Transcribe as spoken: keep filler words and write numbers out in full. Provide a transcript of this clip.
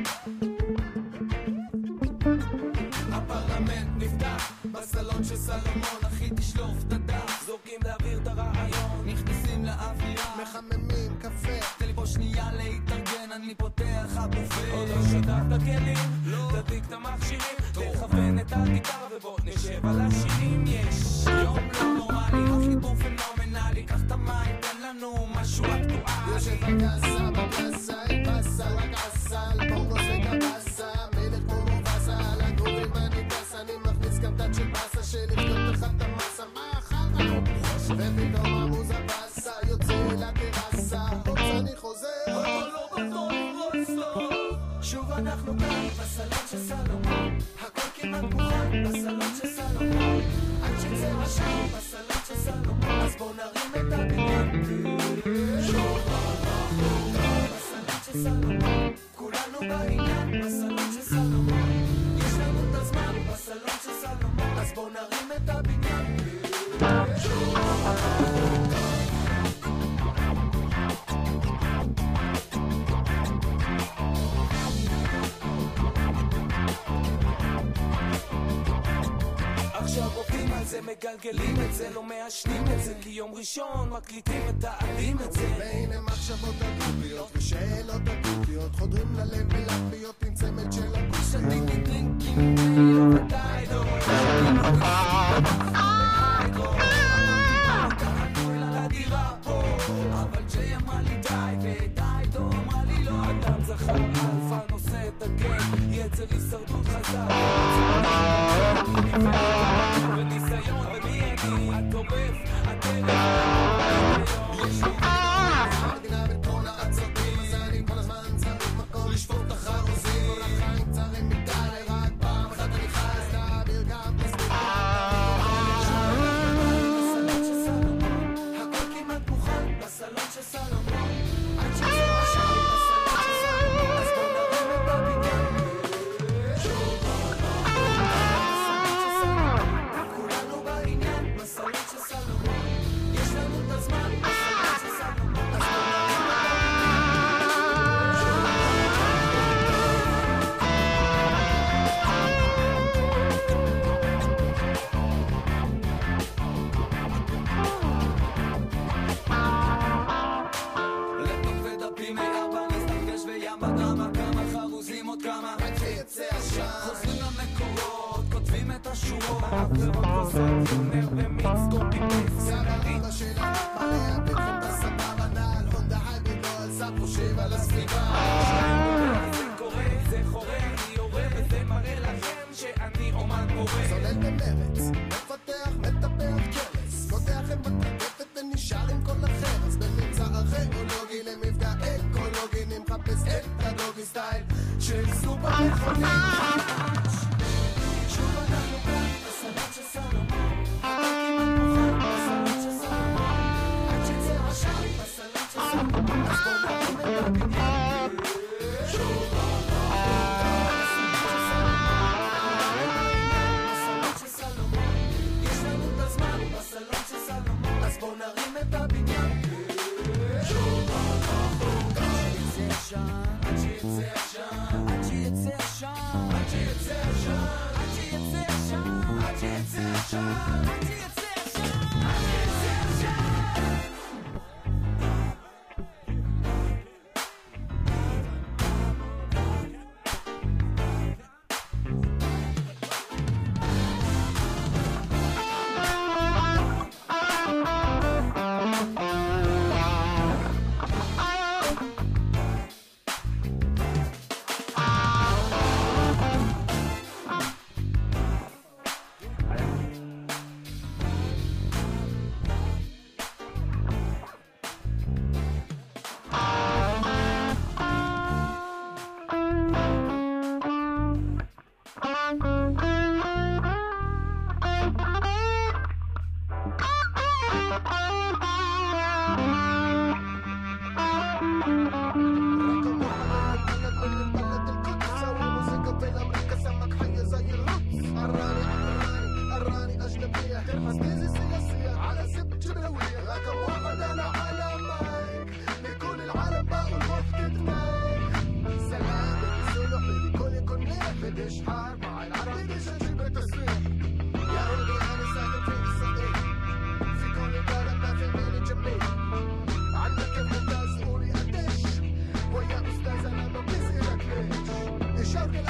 הפרלמנט נפתח בסלון של סלומון, אחי תשלוף את הדף, זורקים להעביר את הרעיון, נכנסים לאווירה, מחממים קפה, תן לי פה שנייה להתארגן, אני פותח הבופה. עוד לא שדרת כלים, תדליק את המכשירים, תכוון את הגיטרה ובוא נשב על השירים. יש יום לא נורמלי, החיבור פנומנלי, קח את המים, תן לנו משהו אקטואלי. יושב בקסה, בקסה, בקסה, בקסה, בונגוס וקבסה, מלך כמו מובסה, על הגורים אני טסה, אני מכניס גם טאט של בסה, שלכתוב לך את המסה, מה אכל לך? ופתאום המוזה בסה, יוצא לטרסה, הופס אני חוזר, אבל לא בטוב רוסו. שוב אנחנו כאן בסלון של סלומון, הכל כמעט מוכן בסלון של סלומון, עד שצא השם בסלון של סלומון, אז בוא נרים את הבניין. שוב אנחנו כאן בסלון של סלומון, כולנו בעניין בסלון של סלומון, יש לנו את הזמן בסלון של סלומון, אז בוא נרים את הבניין. שוב אנחנו כאן. עכשיו עובדים על זה, מגלגלים את זה, לא מעשנים את זה, כי יום ראשון מקליטים את העדים את זה. והנה מחשבות אקוטיות ושאלות אקוטיות, חודרים ללב ולפיות עם צמד של הגוף. שתיתי דרינקים עם ודיידו, שתינו היידרו, תחכו אל הדירה פה, אבל ג'י אמרה לי די ודיידו אמרה לי לא. אדם זכר אלפא נושא את הגן, יצר הישרדות חזק וניסיון ומי אני, הטורף, הטרף, יש לי מדינה וכל העצבים, אז אני כל הזמן צריך מקום לשפור את החרוזים, כל החיים קצרים מדי, רק פעם אחת אני חי, אז תעביר גם תסביב בסלון של סלומון, הכל כמעט מוכן בסלון של סלומון, עד שזה משהו בסלון של סלומון, אז בוא נרים את הבניין. שוב כולנו בעניין בסלון של סלומון, יש לנו את הזמן בסלון של סלומון, אז בוא נרים את הבניין. לפטופ ודפים ארבע נסתפש וים בדרמה, כמה חרוזים עוד כמה עד שיצא השם, חוזרים למקורות, כותבים את השורות, עבירות כוסות, יונר ומיץ, קופי פייס, סבבה שלה, מלא הפתחים בסבבה בנל, הונדה הייבריד לא על סף חושב על הסביבה. זה קורה, זה חורה, אני יורה, וזה מראה לכם שאני אומן פורה. צולל במרץ, מפתח, מטפח קרס, פותח עם בטרקפת ונשאר עם כל החרס, בממצא ארכיאולוגי למפגע אקולוגי, אני מחפש את הדוגי סטייל של סופר מכונית. שוב אנחנו כאן בסלון של סלומון, הכל כמעט מוכן בסלון של סלומון, עד שצא השם בסלון של סלומון, אז בוא נרים את הבניין. שוב אנחנו כאן בסלון של סלומון, בסלון של סלומון, יש לנו את הזמן בסלון של סלומון, אז בוא נרים את הבניין. שוב אנחנו כאן עד שיצא השם, עד שיצא השם, עד שיצא השם, עד שיצא بديش حار مع العرب بديش اجيب التصريح يا ولدي انا ساكن في الصديق في كل بلد ما في مين يجيبني عندك كيف ممتاز قولي قديش ويا استاذ انا ما بسألك ليش الشرق